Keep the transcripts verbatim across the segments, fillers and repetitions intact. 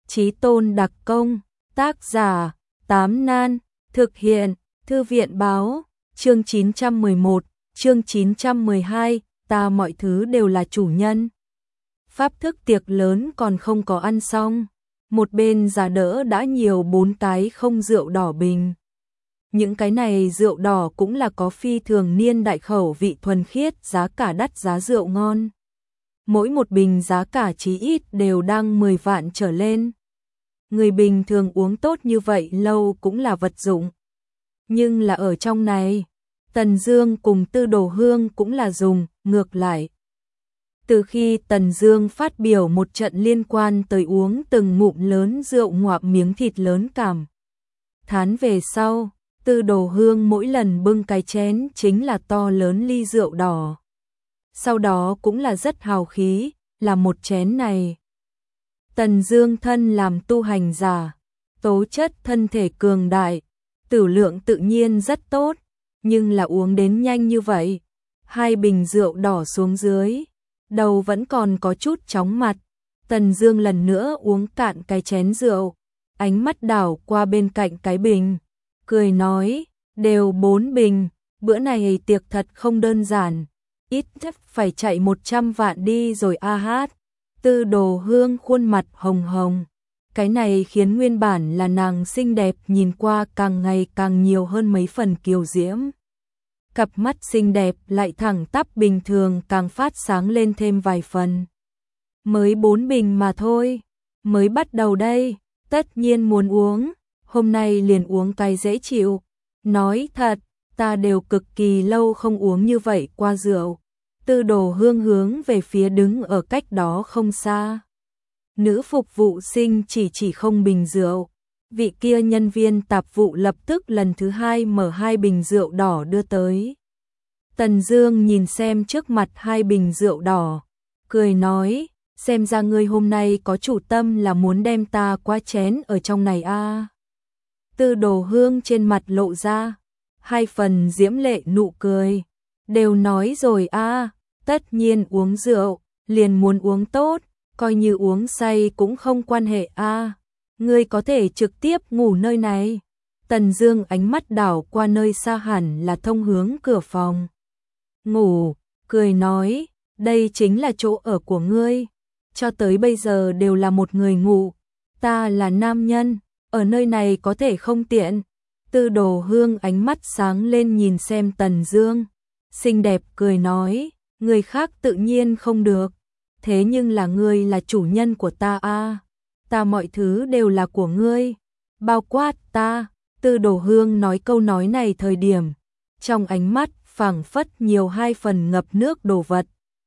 Chí tôn đặc công, tác giả, Tám Nan, thực hiện, Thư viện báo, chương chín trăm mười một, chương chín trăm mười hai, ta mọi thứ đều là chủ nhân. Pháp thức tiệc lớn còn không có ăn xong, một bên giá đỡ đã nhiều bốn cái không rượu đỏ bình. Những cái này rượu đỏ cũng là có phi thường niên đại khẩu vị thuần khiết, giá cả đắt giá rượu ngon. Mỗi một bình giá cả chí ít đều đang mười vạn trở lên. Người bình thường uống tốt như vậy lâu cũng là vật dụng. Nhưng là ở trong này, Tần Dương cùng Tư Đồ Hương cũng là dùng, ngược lại. Từ khi Tần Dương phát biểu một trận liên quan tới uống từng ngụm lớn rượu ngoạm miếng thịt lớn cảm thán về sau, Tư Đồ Hương mỗi lần bưng cái chén chính là to lớn ly rượu đỏ. Sau đó cũng là rất hào khí, là một chén này. Tần Dương thân làm tu hành giả, tố chất thân thể cường đại, tử lượng tự nhiên rất tốt, nhưng là uống đến nhanh như vậy, hai bình rượu đỏ xuống dưới, đầu vẫn còn có chút chóng mặt. Tần Dương lần nữa uống cạn cái chén rượu, ánh mắt đảo qua bên cạnh cái bình, cười nói, đều bốn bình, bữa này tiệc thật không đơn giản, ít nhất phải chạy một trăm vạn đi rồi a hát. Tư Đồ Hương khuôn mặt hồng hồng, cái này khiến nguyên bản là nàng xinh đẹp nhìn qua càng ngày càng nhiều hơn mấy phần kiều diễm. Cặp mắt xinh đẹp lại thẳng tắp bình thường càng phát sáng lên thêm vài phần. Mới bốn bình mà thôi, mới bắt đầu đây, tất nhiên muốn uống, hôm nay liền uống cái dễ chịu. Nói thật, ta đều cực kỳ lâu không uống như vậy qua rượu. Tư Đồ Hương hướng về phía đứng ở cách đó không xa. Nữ phục vụ sinh chỉ chỉ không bình rượu. Vị kia nhân viên tạp vụ lập tức lần thứ hai mở hai bình rượu đỏ đưa tới. Tần Dương nhìn xem trước mặt hai bình rượu đỏ, cười nói, xem ra ngươi hôm nay có chủ tâm là muốn đem ta qua chén ở trong này a. À. Tư Đồ Hương trên mặt lộ ra hai phần diễm lệ nụ cười, đều nói rồi a, à, tất nhiên uống rượu, liền muốn uống tốt, coi như uống say cũng không quan hệ a. À. Ngươi có thể trực tiếp ngủ nơi này. Tần Dương ánh mắt đảo qua nơi xa hẳn là thông hướng cửa phòng ngủ, cười nói, đây chính là chỗ ở của ngươi, cho tới bây giờ đều là một người ngủ, ta là nam nhân, ở nơi này có thể không tiện. Tư Đồ Hương ánh mắt sáng lên nhìn xem Tần Dương, xinh đẹp cười nói, người khác tự nhiên không được, thế nhưng là ngươi là chủ nhân của ta a, à. Ta mọi thứ đều là của ngươi, bao quát ta. Tư Đồ Hương nói câu nói này thời điểm, trong ánh mắt phảng phất nhiều hai phần ngập nước đồ vật,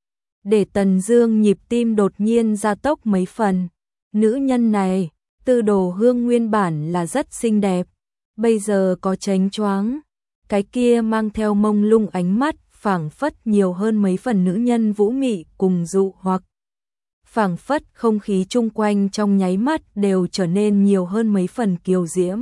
để Tần Dương nhịp tim đột nhiên gia tốc mấy phần. Nữ nhân này, Tư Đồ Hương nguyên bản là rất xinh đẹp, bây giờ có chánh choáng, cái kia mang theo mông lung ánh mắt phảng phất nhiều hơn mấy phần nữ nhân vũ mị cùng dụ hoặc. Phảng phất không khí chung quanh trong nháy mắt đều trở nên nhiều hơn mấy phần kiều diễm.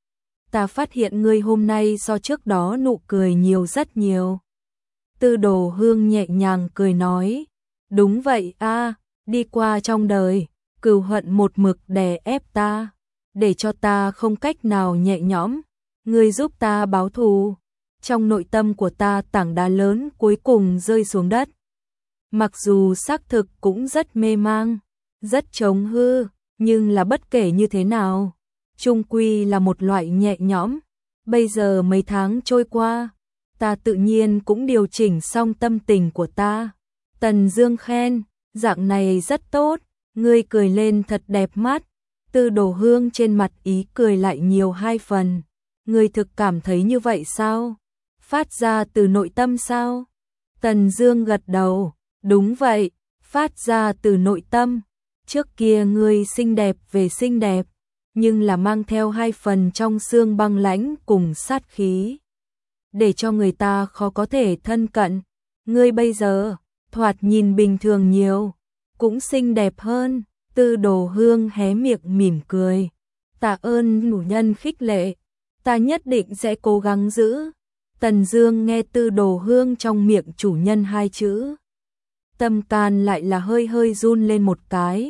Ta phát hiện ngươi hôm nay so trước đó nụ cười nhiều rất nhiều. Tư Đồ Hương nhẹ nhàng cười nói, đúng vậy a, à, đi qua trong đời, cừu hận một mực đè ép ta, để cho ta không cách nào nhẹ nhõm, ngươi giúp ta báo thù. Trong nội tâm của ta tảng đá lớn cuối cùng rơi xuống đất. Mặc dù xác thực cũng rất mê mang, rất chống hư, nhưng là bất kể như thế nào, chung quy là một loại nhẹ nhõm. Bây giờ mấy tháng trôi qua, ta tự nhiên cũng điều chỉnh xong tâm tình của ta. Tần Dương khen, dạng này rất tốt, ngươi cười lên thật đẹp mắt. Tư Đồ Hương trên mặt ý cười lại nhiều hai phần. Ngươi thực cảm thấy như vậy sao? Phát ra từ nội tâm sao? Tần Dương gật đầu, đúng vậy, phát ra từ nội tâm. Trước kia ngươi xinh đẹp về xinh đẹp, nhưng là mang theo hai phần trong xương băng lãnh cùng sát khí, để cho người ta khó có thể thân cận. Ngươi bây giờ, thoạt nhìn bình thường nhiều, cũng xinh đẹp hơn. Tư Đồ Hương hé miệng mỉm cười, tạ ơn chủ nhân khích lệ, ta nhất định sẽ cố gắng giữ. Tần Dương nghe Tư Đồ Hương trong miệng chủ nhân hai chữ, tâm can lại là hơi hơi run lên một cái.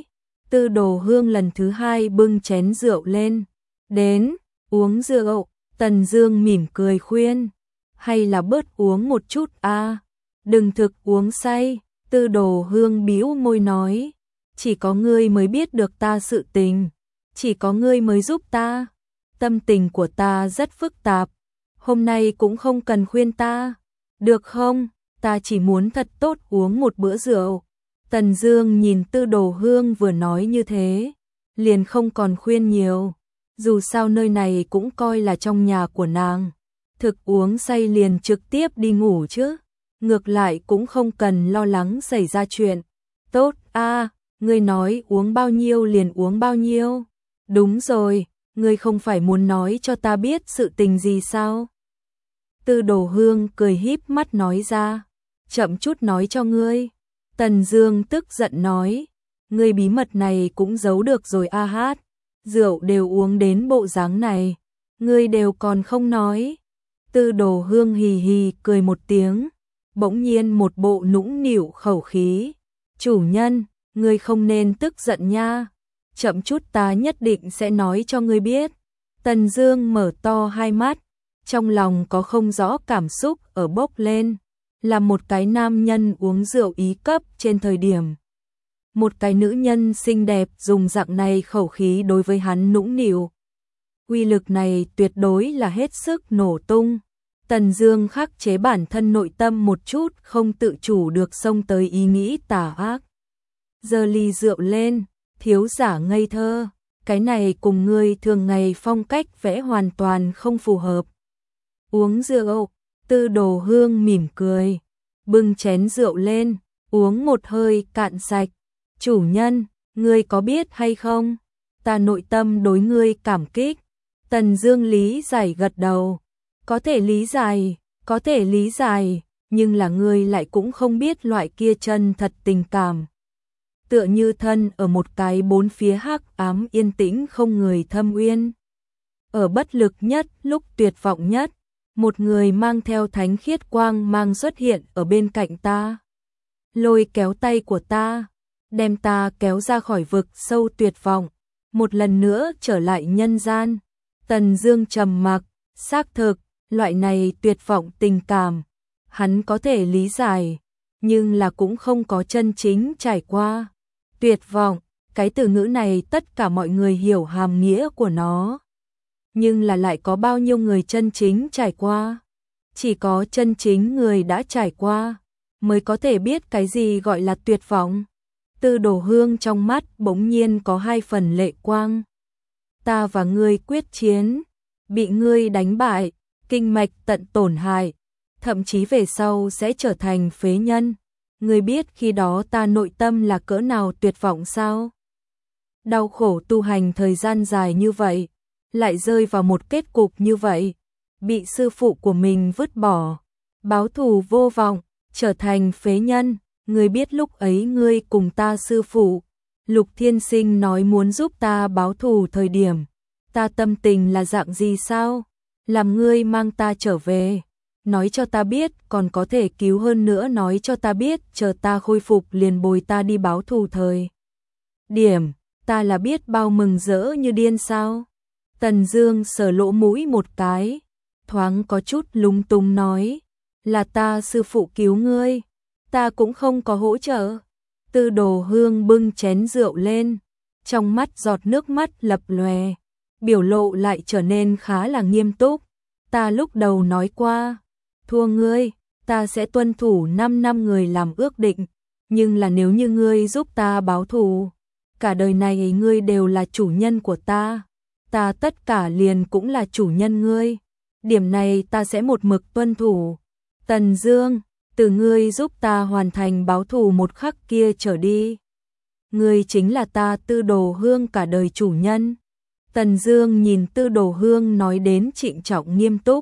Tư Đồ Hương lần thứ hai bưng chén rượu lên. Đến, uống rượu. Tần Dương mỉm cười khuyên. Hay là bớt uống một chút a, đừng thực uống say. Tư Đồ Hương bĩu môi nói. Chỉ có ngươi mới biết được ta sự tình. Chỉ có ngươi mới giúp ta. Tâm tình của ta rất phức tạp. Hôm nay cũng không cần khuyên ta. Được không? Ta chỉ muốn thật tốt uống một bữa rượu. Tần Dương nhìn Tư Đồ Hương vừa nói như thế, liền không còn khuyên nhiều. Dù sao nơi này cũng coi là trong nhà của nàng. Thực uống say liền trực tiếp đi ngủ chứ. Ngược lại cũng không cần lo lắng xảy ra chuyện. Tốt a, ngươi nói uống bao nhiêu liền uống bao nhiêu. Đúng rồi, ngươi không phải muốn nói cho ta biết sự tình gì sao? Tư Đồ Hương cười híp mắt nói ra. Chậm chút nói cho ngươi. Tần Dương tức giận nói. Ngươi bí mật này cũng giấu được rồi a hát. Rượu đều uống đến bộ dáng này. Ngươi đều còn không nói. Tư Đồ Hương hì hì cười một tiếng. Bỗng nhiên một bộ nũng nịu khẩu khí. Chủ nhân, ngươi không nên tức giận nha. Chậm chút ta nhất định sẽ nói cho ngươi biết. Tần Dương mở to hai mắt. Trong lòng có không rõ cảm xúc ở bốc lên. Là một cái nam nhân uống rượu ý cấp trên thời điểm. Một cái nữ nhân xinh đẹp dùng dạng này khẩu khí đối với hắn nũng nịu. Uy lực này tuyệt đối là hết sức nổ tung. Tần Dương khắc chế bản thân nội tâm một chút không tự chủ được xông tới ý nghĩ tà ác. Giơ ly rượu lên, thiếu giả ngây thơ. Cái này cùng ngươi thường ngày phong cách vẽ hoàn toàn không phù hợp. Uống rượu. Tư Đồ Hương mỉm cười, bưng chén rượu lên, uống một hơi cạn sạch. Chủ nhân, ngươi có biết hay không? Ta nội tâm đối ngươi cảm kích. Tần Dương lý giải gật đầu. Có thể lý giải, có thể lý giải, nhưng là ngươi lại cũng không biết loại kia chân thật tình cảm. Tựa như thân ở một cái bốn phía hắc ám yên tĩnh không người thâm uyên. Ở bất lực nhất, lúc tuyệt vọng nhất, một người mang theo thánh khiết quang mang xuất hiện ở bên cạnh ta. Lôi kéo tay của ta, đem ta kéo ra khỏi vực sâu tuyệt vọng, một lần nữa trở lại nhân gian. Tần Dương trầm mặc, xác thực, loại này tuyệt vọng tình cảm, hắn có thể lý giải, nhưng là cũng không có chân chính trải qua. Tuyệt vọng, cái từ ngữ này tất cả mọi người hiểu hàm nghĩa của nó. Nhưng là lại có bao nhiêu người chân chính trải qua? Chỉ có chân chính người đã trải qua mới có thể biết cái gì gọi là tuyệt vọng. Tư Đồ Hương trong mắt bỗng nhiên có hai phần lệ quang. Ta và ngươi quyết chiến, bị ngươi đánh bại, kinh mạch tận tổn hại, thậm chí về sau sẽ trở thành phế nhân. Ngươi biết khi đó ta nội tâm là cỡ nào tuyệt vọng sao? Đau khổ tu hành thời gian dài như vậy, lại rơi vào một kết cục như vậy, bị sư phụ của mình vứt bỏ, báo thù vô vọng, trở thành phế nhân. Ngươi biết lúc ấy ngươi cùng ta sư phụ, Lục Thiên Sinh nói muốn giúp ta báo thù thời điểm, ta tâm tình là dạng gì sao? Làm ngươi mang ta trở về, nói cho ta biết còn có thể cứu hơn nữa, nói cho ta biết chờ ta khôi phục liền bồi ta đi báo thù thời điểm, ta là biết bao mừng rỡ như điên sao? Tần Dương sờ lỗ mũi một cái, thoáng có chút lúng túng nói, là ta sư phụ cứu ngươi, ta cũng không có hỗ trợ. Tư Đồ Hương bưng chén rượu lên, trong mắt giọt nước mắt lập lòe, biểu lộ lại trở nên khá là nghiêm túc. Ta lúc đầu nói qua, thua ngươi, ta sẽ tuân thủ năm năm người làm ước định, nhưng là nếu như ngươi giúp ta báo thù, cả đời này ngươi đều là chủ nhân của ta, ta tất cả liền cũng là chủ nhân ngươi. Điểm này ta sẽ một mực tuân thủ. Tần Dương, từ ngươi giúp ta hoàn thành báo thù một khắc kia trở đi, ngươi chính là ta Tư Đồ Hương cả đời chủ nhân. Tần Dương nhìn Tư Đồ Hương nói đến trịnh trọng nghiêm túc,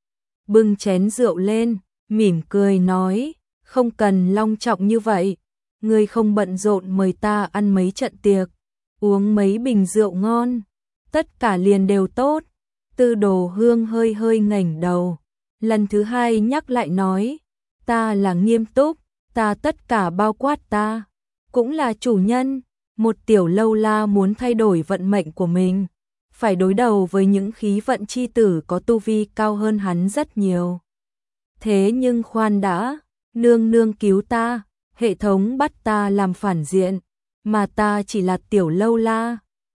bưng chén rượu lên, mỉm cười nói, không cần long trọng như vậy, ngươi không bận rộn mời ta ăn mấy trận tiệc, uống mấy bình rượu ngon, tất cả liền đều tốt. Tư Đồ Hương hơi hơi ngẩng đầu, lần thứ hai nhắc lại nói, ta là nghiêm túc, ta tất cả bao quát ta, cũng là chủ nhân, Một tiểu lâu la muốn thay đổi vận mệnh của mình, phải đối đầu với những khí vận chi tử có tu vi cao hơn hắn rất nhiều. Thế nhưng khoan đã, nương nương cứu ta, hệ thống bắt ta làm phản diện, mà ta chỉ là tiểu lâu la,